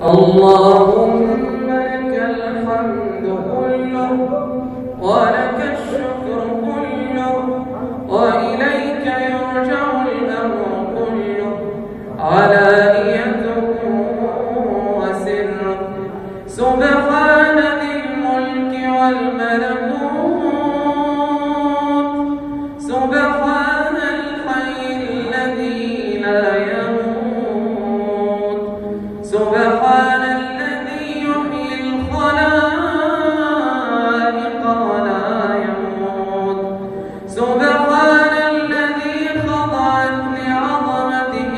اللهم لك الحمد كله ولك الشكر كله وإليك يرجع الأمر كله علانيته وسره سبحان ذي الملك والملكوت سبحان الحي الذي لا يموت سبحان الذي يحيي الخلائق ولا يموت سبحان الذي خضعت لعظمته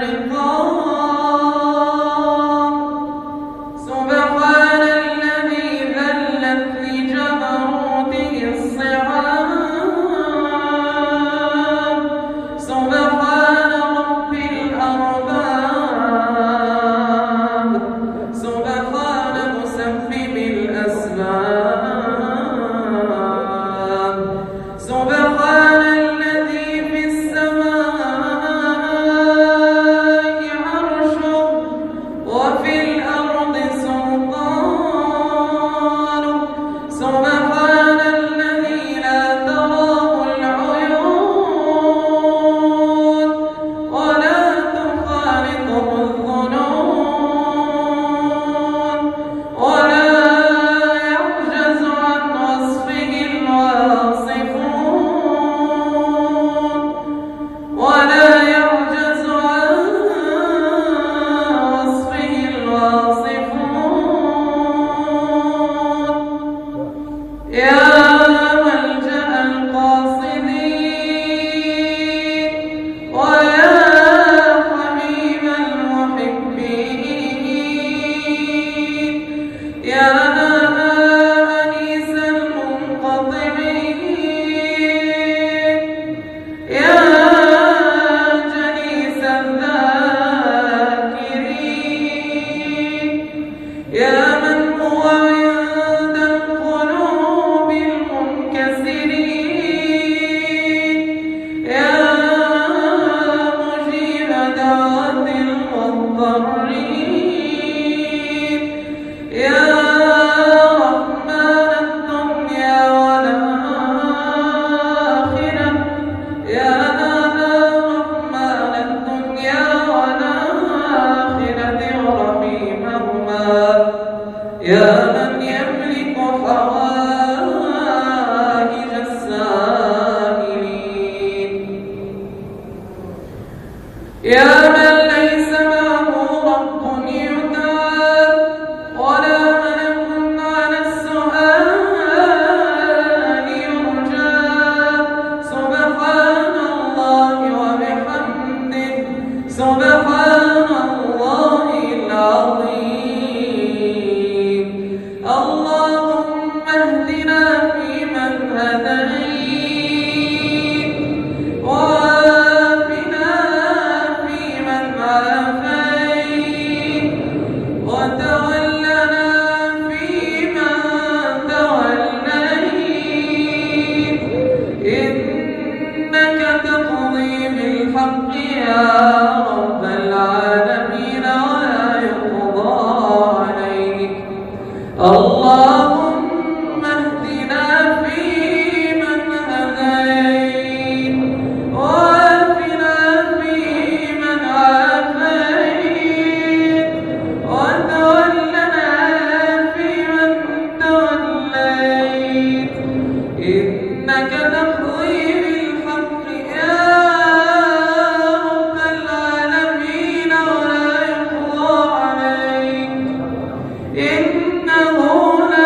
الرقاب سبحان الذي ذلت لجبروته الصعاب سبحان رب الأرباب سبحان مسبب الأسباب سبحان الذي في السماء عرشه وفي الأرض سلطانه سبحان الذي لا تراه العيون ولا تخالطه الظنون ولا يعجز عن وصفه الواصفون ولا يعجز عن وصفه الواصفون يا ملجأ القاصدين ويا حبيب المحبين يا أنيس المنقطعين يا جليس الذاكرين يا من هو عند القلوب المنكسرين يا مجيب دعوة المضطرين يا رحمن الدنيا والآخرة يا رحمن الدنيا والآخرة ورحيمهما يا من يملك حوائج السائلين يا من ليس معه رب يدعى ولا ملك على السؤال يرجى سبحان الله وبحمده سبحان الله العظيم اللهم اهدنا فيمن هديت وعافنا فيمن عافيت وتولنا فيمن توليت إنك تقضي بالحق يا رب العالمين ولا يقضى عليك اللهم اهدنا فيمن هديت وعافنا فيمن عافيت وتولنا فيمن توليت إنك تقضي بالحق يا رب العالمين ولا يقضى عليك إنه لا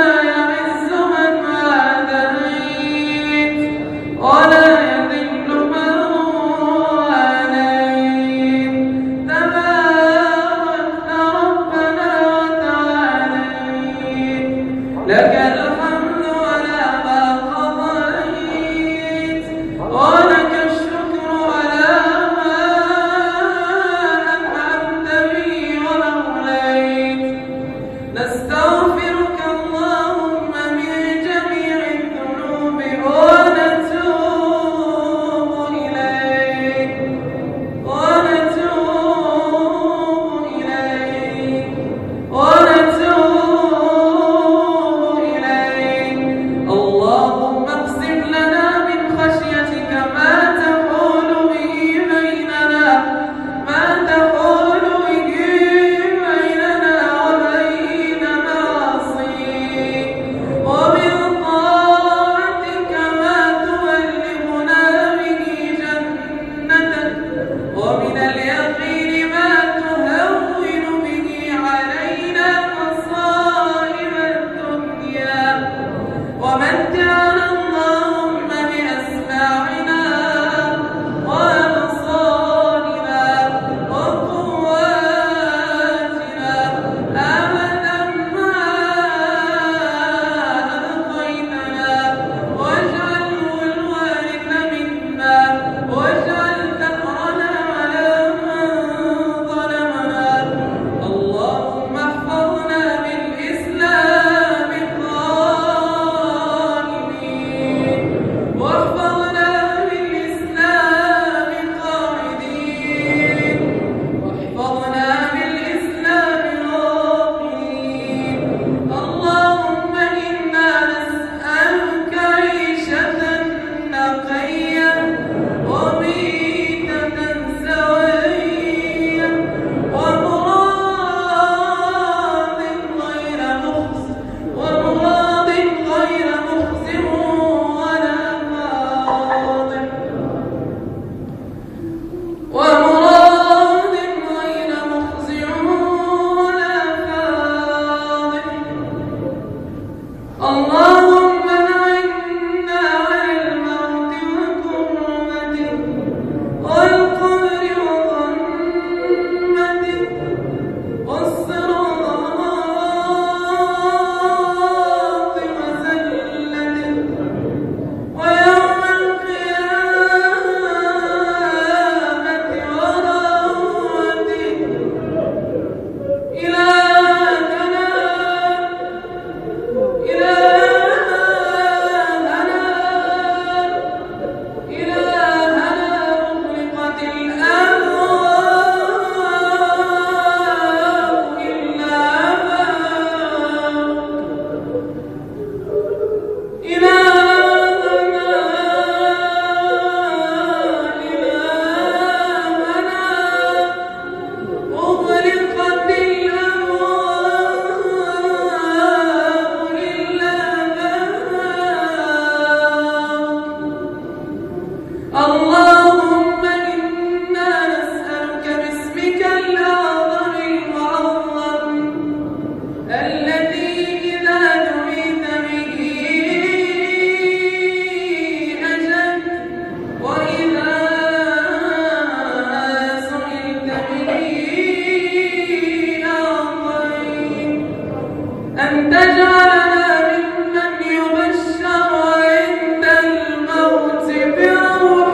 أن تجعلنا ممن يبشر عند الموت بروح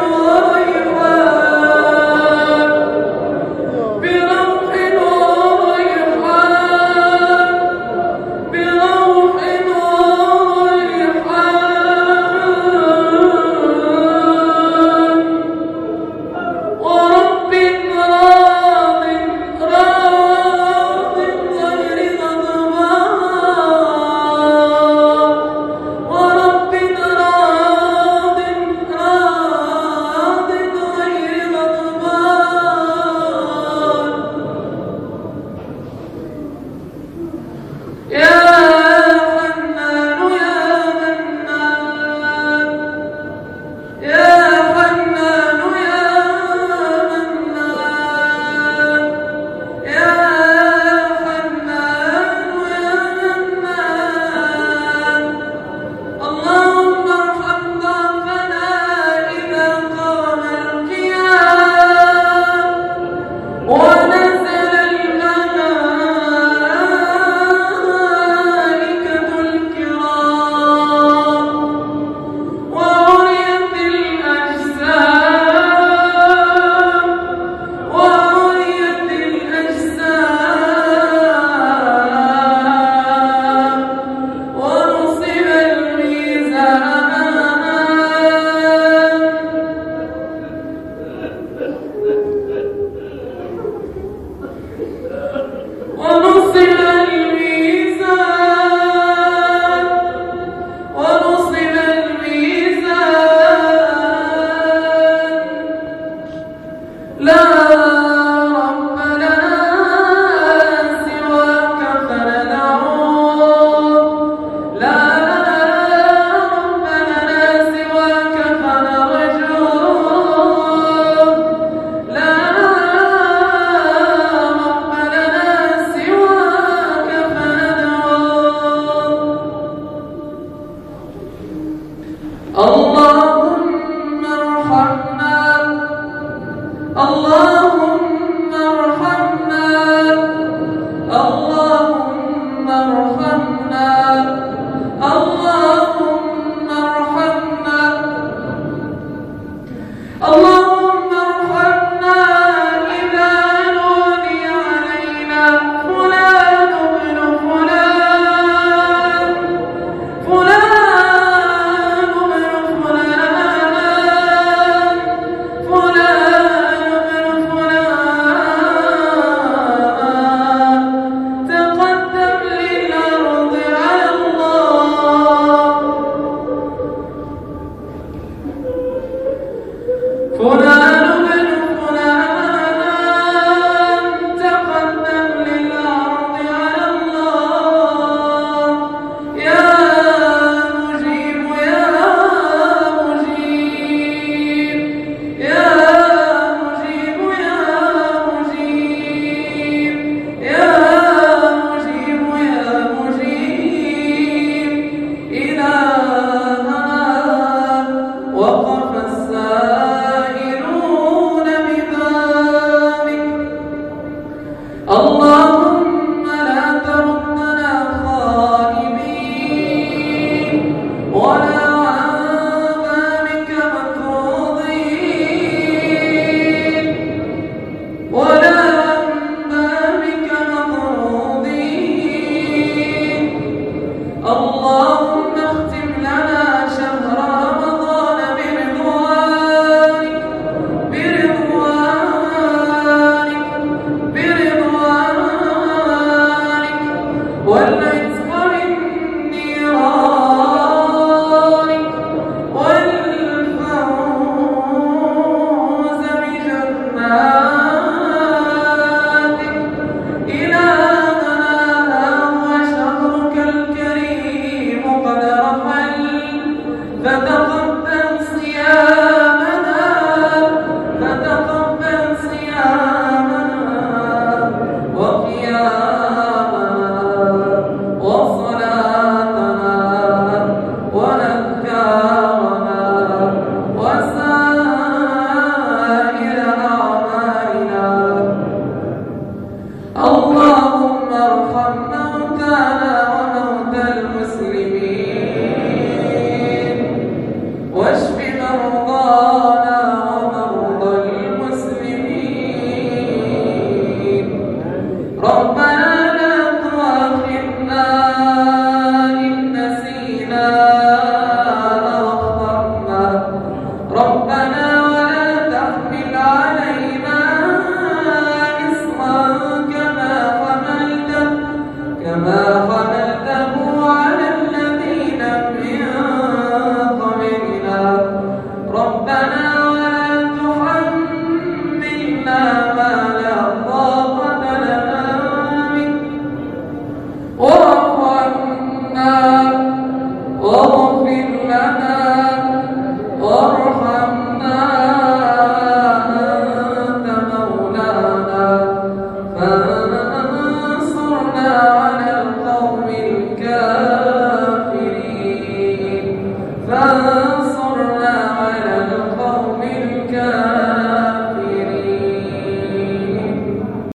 وريحان بروح وريحان بروح وريحان ورب راض راض غير غضبان ورب راض راض غير غضبان يا حنان يا منان يا حنان يا منان يا حنان يا منان اللهم ارحم ضعفنا إذا قام القيام ونزل الملائكة الكرام وعريت الأجسام وعريت الأجسام ونصب الميزان ونصب الميزان ونصب الميزان لا رب لنا سواك فندعوه لا رب لنا سواك فنرجوه لا رب لنا سواك فندعوه اللهم ارحمنا اللهم ارحمنا اللهم ارحمنا اللهم ارحمنا اللهم ارحمنا إذا نودي علينا فلان ابن فلان فلان ابن فلان فلان ابن فلان تقدم للأرض على الله فلان ابن فلان تقدم للأرض على الله يا مجيب يا مجيب يا مجيب يا مجيب يا مجيب يا مجيب إلهنا وقف السائلون ببابك اللهم لا تردنا خائبين ولا عن بابك مطرودين ولا عن بابك مطرودين اللهم اختم لنا شهر رمضان برضوانك برضوانك برضوانك والعتق من نيرانك والفوز بجناتك إلهنا وشهرك الكريم قد رحل فتقبل صيامنا فتقبل صيامنا وقيامنا